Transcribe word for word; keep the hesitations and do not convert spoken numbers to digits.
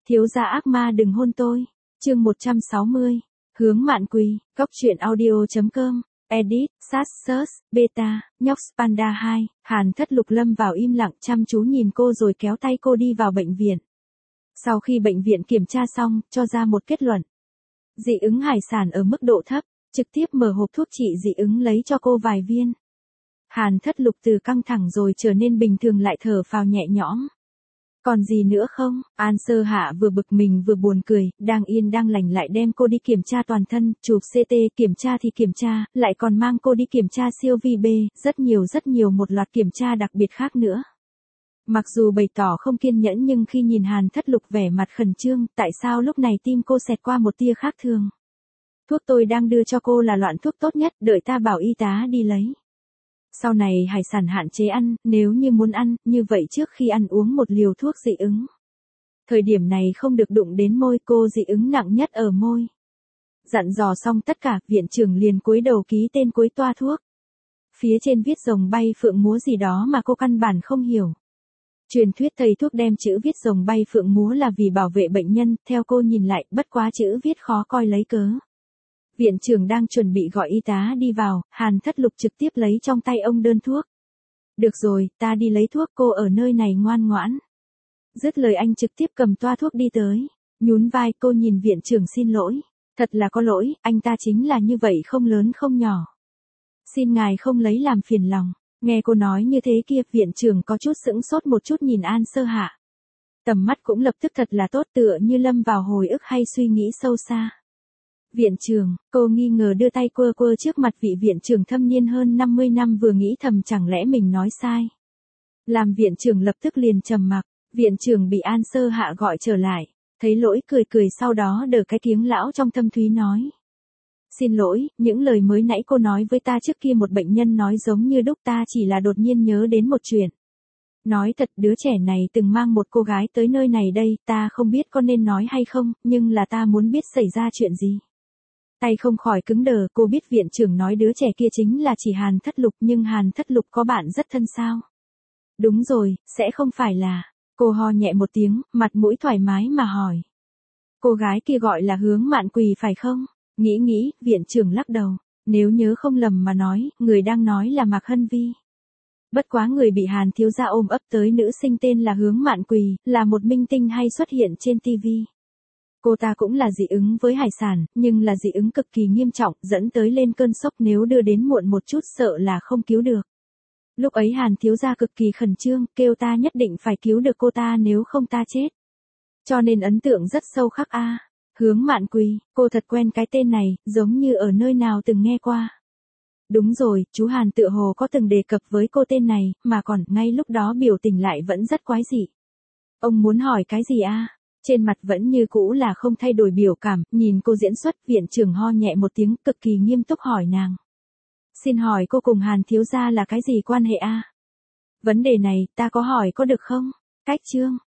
Thiếu gia ác ma đừng hôn tôi. Chương một trăm sáu mươi. Hướng Mạn Quỳ, Góc truyện audio chấm com. Edit, Sát Search, Beta, Nhóc Panda hai. Hàn Thất Lục lâm vào im lặng chăm chú nhìn cô rồi kéo tay cô đi vào bệnh viện. Sau khi bệnh viện kiểm tra xong, cho ra một kết luận. Dị ứng hải sản ở mức độ thấp, trực tiếp mở hộp thuốc trị dị ứng lấy cho cô vài viên. Hàn Thất Lục từ căng thẳng rồi trở nên bình thường lại thở phào nhẹ nhõm. Còn gì nữa không? An Sơ Hạ vừa bực mình vừa buồn cười, đang yên đang lành lại đem cô đi kiểm tra toàn thân, chụp xê tê, kiểm tra thì kiểm tra, lại còn mang cô đi kiểm tra siêu vi bê, rất nhiều rất nhiều một loạt kiểm tra đặc biệt khác nữa. Mặc dù bày tỏ không kiên nhẫn nhưng khi nhìn Hàn Thất Lục vẻ mặt khẩn trương, tại sao lúc này tim cô xẹt qua một tia khác thường? Thuốc tôi đang đưa cho cô là loại thuốc tốt nhất, đợi ta bảo y tá đi lấy. Sau này hải sản hạn chế ăn, nếu như muốn ăn, như vậy trước khi ăn uống một liều thuốc dị ứng. Thời điểm này không được đụng đến môi, cô dị ứng nặng nhất ở môi. Dặn dò xong tất cả, viện trưởng liền cúi đầu ký tên cuối toa thuốc. Phía trên viết rồng bay phượng múa gì đó mà cô căn bản không hiểu. Truyền thuyết thầy thuốc đem chữ viết rồng bay phượng múa là vì bảo vệ bệnh nhân, theo cô nhìn lại, bất quá chữ viết khó coi lấy cớ. Viện trưởng đang chuẩn bị gọi y tá đi vào, Hàn Thất Lục trực tiếp lấy trong tay ông đơn thuốc. Được rồi, ta đi lấy thuốc, cô ở nơi này ngoan ngoãn. Dứt lời anh trực tiếp cầm toa thuốc đi tới. Nhún vai cô nhìn viện trưởng xin lỗi. Thật là có lỗi, anh ta chính là như vậy không lớn không nhỏ. Xin ngài không lấy làm phiền lòng. Nghe cô nói như thế kia, viện trưởng có chút sững sốt một chút nhìn An Sơ Hạ. Tầm mắt cũng lập tức thật là tốt tựa như lâm vào hồi ức hay suy nghĩ sâu xa. Viện trưởng, cô nghi ngờ đưa tay quơ quơ trước mặt vị viện trưởng thâm niên hơn năm mươi năm vừa nghĩ thầm chẳng lẽ mình nói sai. Làm viện trưởng lập tức liền trầm mặc, viện trưởng bị An Sơ Hạ gọi trở lại, thấy lỗi cười cười sau đó đỡ cái tiếng lão trong thâm thúy nói. Xin lỗi, những lời mới nãy cô nói với ta trước kia một bệnh nhân nói giống như đúc ta chỉ là đột nhiên nhớ đến một chuyện. Nói thật đứa trẻ này từng mang một cô gái tới nơi này đây, ta không biết có nên nói hay không, nhưng là ta muốn biết xảy ra chuyện gì. Tay không khỏi cứng đờ, cô biết viện trưởng nói đứa trẻ kia chính là chỉ Hàn Thất Lục nhưng Hàn Thất Lục có bạn rất thân sao? Đúng rồi, sẽ không phải là, cô ho nhẹ một tiếng, mặt mũi thoải mái mà hỏi. Cô gái kia gọi là Hướng Mạn Quỳ phải không? Nghĩ nghĩ, viện trưởng lắc đầu, nếu nhớ không lầm mà nói, người đang nói là Mạc Hân Vi. Bất quá người bị Hàn thiếu gia ôm ấp tới nữ sinh tên là Hướng Mạn Quỳ, là một minh tinh hay xuất hiện trên ti vi. Cô ta cũng là dị ứng với hải sản, nhưng là dị ứng cực kỳ nghiêm trọng, dẫn tới lên cơn sốc nếu đưa đến muộn một chút sợ là không cứu được. Lúc ấy Hàn thiếu gia cực kỳ khẩn trương, kêu ta nhất định phải cứu được cô ta nếu không ta chết. Cho nên ấn tượng rất sâu khắc a. À. Hướng Mạn Quỳ, cô thật quen cái tên này, giống như ở nơi nào từng nghe qua. Đúng rồi, chú Hàn tựa hồ có từng đề cập với cô tên này, mà còn ngay lúc đó biểu tình lại vẫn rất quái dị. Ông muốn hỏi cái gì a? À? Trên mặt vẫn như cũ là không thay đổi biểu cảm, nhìn cô diễn xuất, viện trưởng ho nhẹ một tiếng cực kỳ nghiêm túc hỏi nàng. Xin hỏi cô cùng Hàn thiếu gia là cái gì quan hệ a? À? Vấn đề này, ta có hỏi có được không? Cách chương,